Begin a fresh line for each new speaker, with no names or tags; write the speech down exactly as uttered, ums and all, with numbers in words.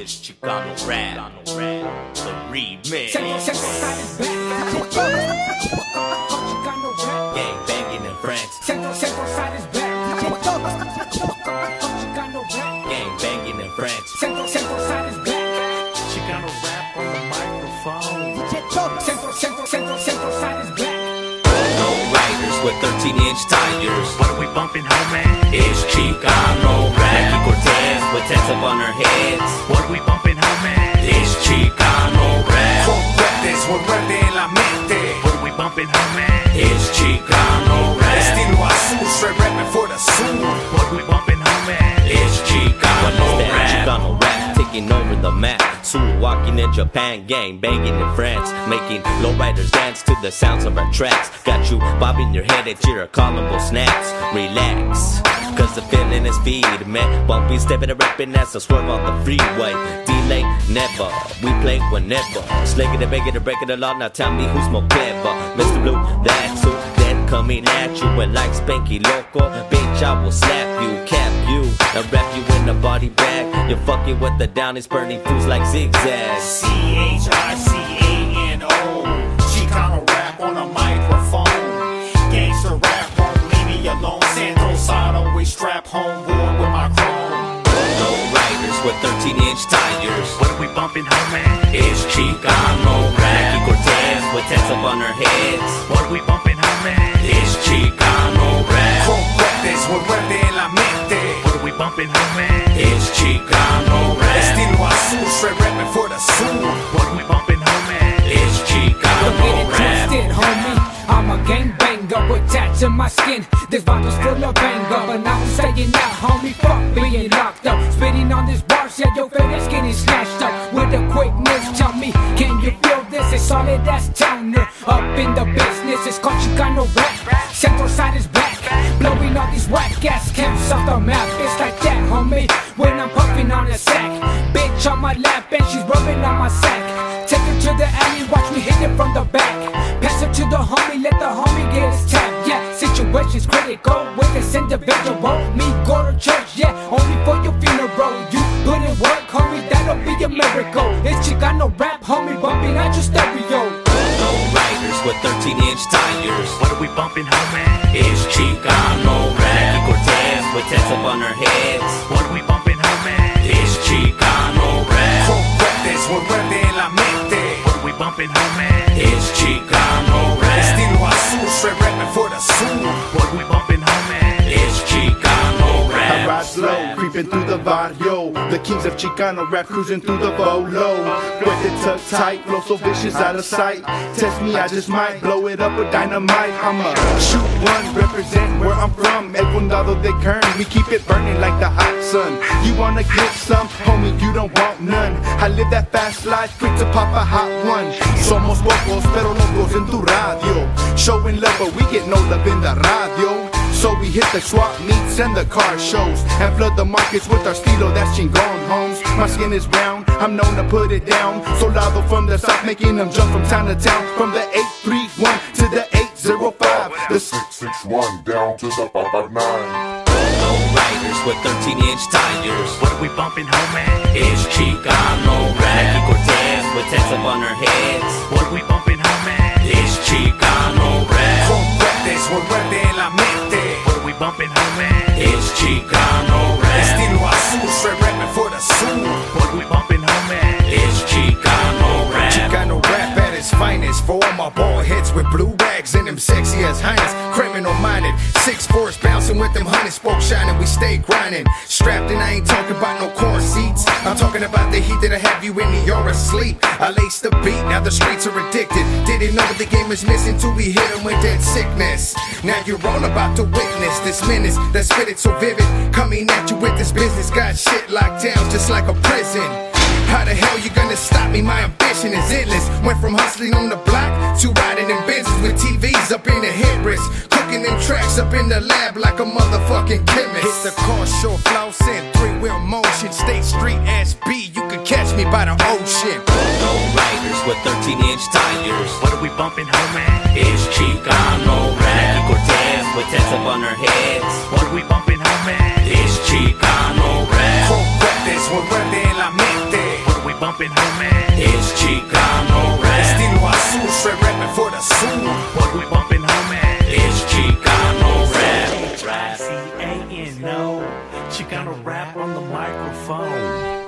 It's Chicano Rap, the remix. Gang banging in France. Gang banging in France.
Chicano Rap on the microphone.
No riders with thirteen inch tires.
What are we bumping, homie?
It's Chicano Rap. Becky Cortez with tats up on her heads.
What are we bumping, homie?
It's Chicano Rap.
Con fuertes, volverte en la mente.
What are we bumping, homie?
It's Chicano Rap.
Estilo azul, straight rapping for the sur.
What are we bumping, homie?
It's Chicano Rap. Chicano Rap taking over the map. Sulu walking in Japan, gang banging in France, making lowriders dance to the sounds of our tracks. Got you bobbing your head at your callable snaps. Relax, cause the feeling is feed, man. Bumpy stepping and rapping as I swerve on the freeway. Delay never, we play whenever. Slicking and begging and breaking the law. Now tell me who's more clever. Mister Blue, that's who. Then coming at you and like Spanky Loco, bitch, I will slap you, cap you, and wrap you in a body bag. You're fucking with the downies, burning fools like zigzags.
C H I C A N O. Chicano Rap on the microphone. Gangster rap won't leave me alone. Sandro side always strap homeboy with my chrome.
No riders with thirteen inch tires.
What are we bumping, homie?
It's Chicano Rap. Becky Cortez with tats up on her heads.
What are we bumping, homie?
It's Chicano Rap.
Con fuertes, volverte en la mente.
What are we bumping, homie?
It's Chicano Rap.
Estilo azul, straight rapping for the sur.
What are we bumping, homie?
It's Chicano
Don't get it
Rap.
twisted, homie. I'm a gangbanger with tats in my skin. This bottle's full of anger, but now I'm staying out, homie. Fuck being locked up. Spitting on this bar, yeah, your finish getting snatched up. With a quickness, tell me, can you feel this? It's solid as towner. Up in the business, it's called Chicano Rap. Central side is back, blowing all these whack ass camps off the map. It's like that, homie, when I'm puffing on a sack. Bitch on my lap and she's rubbing on my sack. Take her to the alley, watch me hit it from the back. Pass her to the homie, let the homie get his tap. Yeah, situation's critical with this individual. Me go to church, yeah, only for your funeral. You put in work, homie, that'll be a miracle. It's Chicano Rap, homie, bumping at your stereo.
No riders with thirteen inch tires.
What are we bumping, homie?
It's Chicano Rap. Becky Cortez with tats up on her heads.
What are we bumping, homie?
It's Chicano Rap.
Con fuertes, volverte en la mente.
What are we bumping, homie?
It's Chicano Rap.
Estilo azul, straight rapping for the sur.
What are we bumping, homie?
It's Chicano
I
Rap.
ride slow, creeping through the barrio. The kings of Chicano Rap cruising through the bolo. With it tucked tight, flow so vicious out of sight. Test me, I just might blow it up with dynamite. I'ma shoot one, represent where I'm from. El Condado de Kern, we keep it burning like the hot sun. You wanna get some, homie, you don't want none. I live that fast life, quick to pop a hot one. Somos pocos, pero locos en tu radio. Showing love, but we get no love in the radio. So we hit the swap meets and the car shows and flood the markets with our stilo, that's chingon, homes. My skin is brown, I'm known to put it down. Soldado from the south, making them jump from town to town. From the eight three one to the eight zero five. The
six six one down to the five five nine.
No riders with thirteen inch tires.
What are we bumping, homie?
It's Chicano Rap. Becky Cortez with tats up on her heads.
What are we bumping, homie?
It's Chicano Rap.
Con fuertes, volverte en la mente.
What are we bumping, homie?
It's Chicano Rap.
Estilo azul, straight rapping for the sur.
What are we bumping, homie?
It's Chicano Rap.
Chicano Rap at its finest. For all my bald heads with blue bags and them sexy as highness. Criminal minded, six fours bouncing with them honey spoke shining. We stay grinding, strapped and I ain't talking about no corn seats. I'm talking about the heat that'll have you in your asleep. I laced the beat, now the streets are addicted. Didn't know what the game is missing till we hit them with that sickness. Now you're all about to witness this menace that spit it so vivid. Coming at you with this business, got shit locked down just like a prison. How the hell you gonna stop me? My ambition is endless. Went from hustling on the block to riding in Benzes with T Vs up in the headrest. Cooking them tracks up in the lab like a motherfucking chemist. Hit the car, short flossing, three-wheel motion. State Street S B, you can catch me by the ocean.
No riders with thirteen inch tires.
What are we bumping, homie?
It's Chicano Rap. Becky Cortez with tats up on her heads.
What are we bumping, homie?
It's Chicano Rap.
Con fuertes, volverte en la mente.
know. Chicano rap on the microphone.